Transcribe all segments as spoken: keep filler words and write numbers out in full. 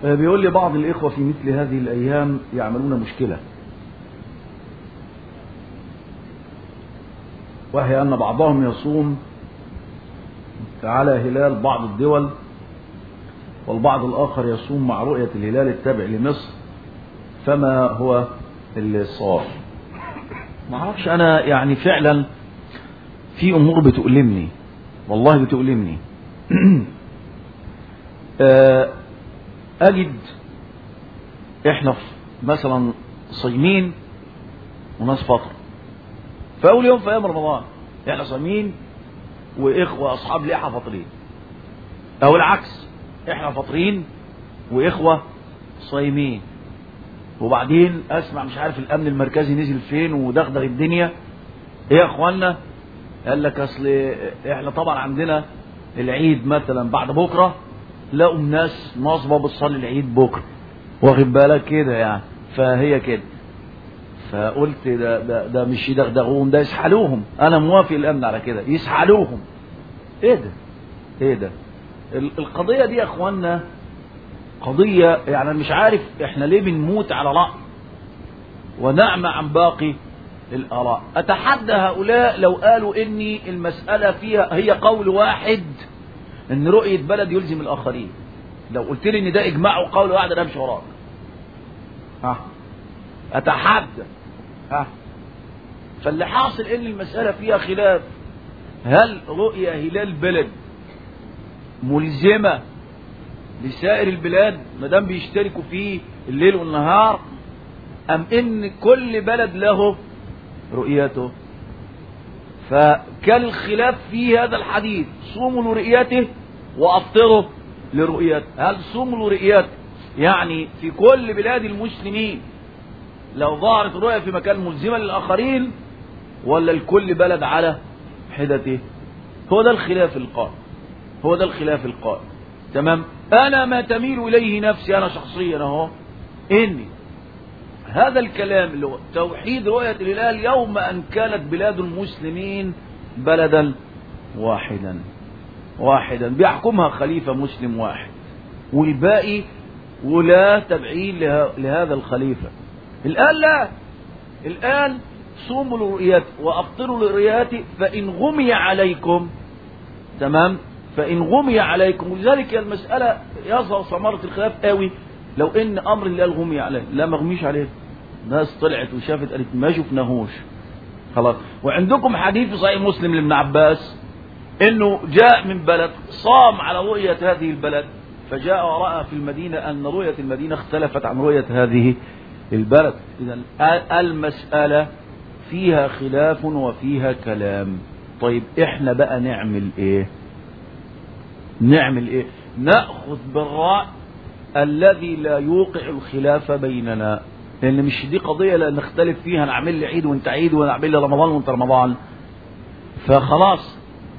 بيقول لي بعض الإخوة في مثل هذه الأيام يعملون مشكلة، وهي أن بعضهم يصوم على هلال بعض الدول، والبعض الآخر يصوم مع رؤية الهلال التابع لمصر. فما هو الصواب؟ ما اعرفش أنا، يعني فعلا في أمور بتؤلمني، والله بتؤلمني. أجد إحنا مثلا صايمين وناس فطر، فأول يوم في أيام رمضان إحنا صايمين وإخوة أصحاب لحى فاطرين، أو العكس إحنا فاطرين وإخوة صايمين. وبعدين أسمع مش عارف الأمن المركزي نزل فين ودغدغ الدنيا. إيه يا أخوانا؟ قال لك أصل إحنا طبعا عندنا العيد مثلا بعد بكرة، لقوا الناس ناصبة بتصلي العيد بكرة، واخد بالك كده يعني، فهي كده. فقلت ده, ده, ده مش يدغدغوهم، ده يسحلوهم. أنا موافق الأمن على كده، يسحلوهم. إيه ده؟ إيه ده؟ القضية دي يا أخوانا قضية، يعني مش عارف إحنا ليه بنموت على رأي ونعمى عن باقي الآراء. أتحدى هؤلاء لو قالوا إني المسألة فيها هي قول واحد، إن رؤية بلد يلزم الآخرين. لو قلت لي إن ده إجماع وقول واحد أنا أمشي وراك. ها أتحدى. ها فاللي حاصل إن المسألة فيها خلاف، هل رؤية هلال بلد ملزمة لسائر البلاد ما دام بيشتركوا فيه الليل والنهار، أم إن كل بلد له رؤيته؟ فكان الخلاف في هذا الحديث، صوموا لرؤيته وأفطروا لرؤيته. هل صوموا لرؤيته يعني في كل بلاد المسلمين لو ظهرت رؤية في مكان ملزمة للآخرين، ولا لكل بلد على حدته؟ هو ده الخلاف القائم، هو ده الخلاف القائم. تمام. أنا ما تميل إليه نفسي أنا شخصيا أهو، إني هذا الكلام اللي هو توحيد رؤية الهلال يوم أن كانت بلاد المسلمين بلدا واحدا واحدا بيحكمها خليفة مسلم واحد، والباقي ولا تبعين لهذا الخليفة. الآن لا، الآن صوموا لرؤيته وأفطروا لرؤيته فإن غمي عليكم. تمام. فإن غمي عليكم، ولذلك المسألة يظهر ثمرة الخلاف قوي لو إن أمر الله غمي عليه. لا ما غميش عليه، ناس طلعت وشافت قالت ما شفناهوش خلاص. وعندكم حديث في صحيح مسلم لابن عباس إنه جاء من بلد صام على رؤية هذه البلد، فجاء ورأى في المدينة أن رؤية المدينة اختلفت عن رؤية هذه البلد. إذن المسألة فيها خلاف وفيها كلام. طيب إحنا بقى نعمل إيه؟ نعمل إيه؟ نأخذ بالرأي الذي لا يوقع الخلاف بيننا، لأن مش دي قضية لا نختلف فيها، نعمل لي عيد وانت عيد ونعمل لي رمضان وانت رمضان. فخلاص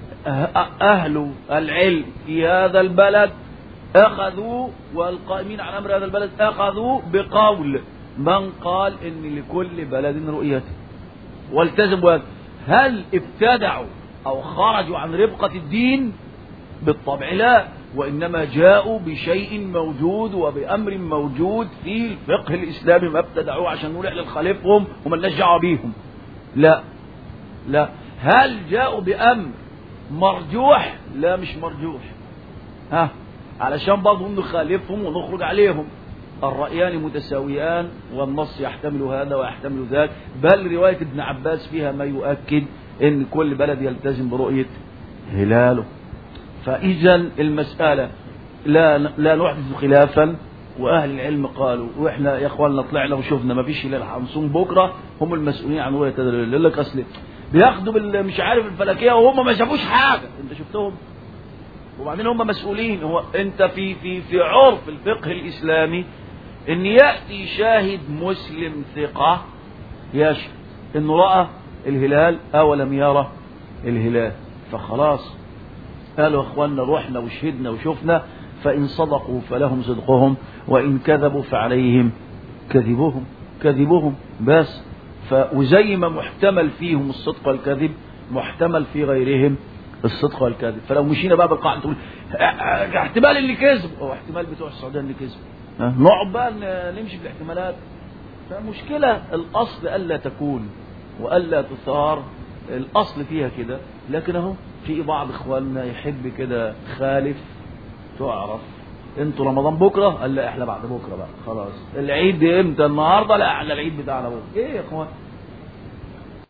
أهل العلم في هذا البلد أخذوا، والقائمين على أمر هذا البلد أخذوا بقول من قال إن لكل بلد رؤيته والتزموا. هل ابتدعوا أو خرجوا عن ربقة الدين؟ بالطبع لا، وإنما جاءوا بشيء موجود وبأمر موجود في الفقه الإسلامي، ما ابتدعوه عشان نقول احنا نخالفهم وما لناش دعوه بيهم. لا لا. هل جاءوا بأمر مرجوح؟ لا مش مرجوح، ها علشان برضه نخالفهم ونخرج عليهم. الرأيان متساويان والنص يحتمل هذا ويحتمل ذاك، بل رواية ابن عباس فيها ما يؤكد ان كل بلد يلتزم برؤية هلاله. فإذا المسألة لا لا نحدث خلافا، وأهل العلم قالوا وإحنا يا إخواننا طلعنا وشفنا ما فيش هلال هنصوم بكرة، هم المسؤولين عن رؤية الهلال. يقول لك أصل بياخدوا مش عارف الفلكية وهم ما شافوش حاجة، أنت شفتهم؟ وبعدين هم مسؤولين. هو أنت في في في عرف الفقه الإسلامي إن يأتي شاهد مسلم ثقة يشهد إنه رأى الهلال أو لم يرى الهلال، فخلاص قالوا اخواننا روحنا وشهدنا وشفنا، فإن صدقوا فلهم صدقهم وإن كذبوا فعليهم كذبهم كذبهم بس. وزي ما محتمل فيهم الصدق والكذب محتمل في غيرهم الصدق والكذب. فلو مشينا بقى بالقاعدة تقول احتمال اللي كذب او احتمال بتوع السعودية اللي كذب، نقعد بقى نمشي في الاحتمالات. فمشكلة الأصل ألا تكون وألا تثار، الأصل فيها كده. لكن اهو في بعض إخواننا يحب كده خالف، تعرف انتوا رمضان بكرة، قال لا احنا بعد بكرة بقى خلاص. العيد امتى؟ النهاردة؟ لا احنا العيد بتاعنا بكرة. ايه يا اخوان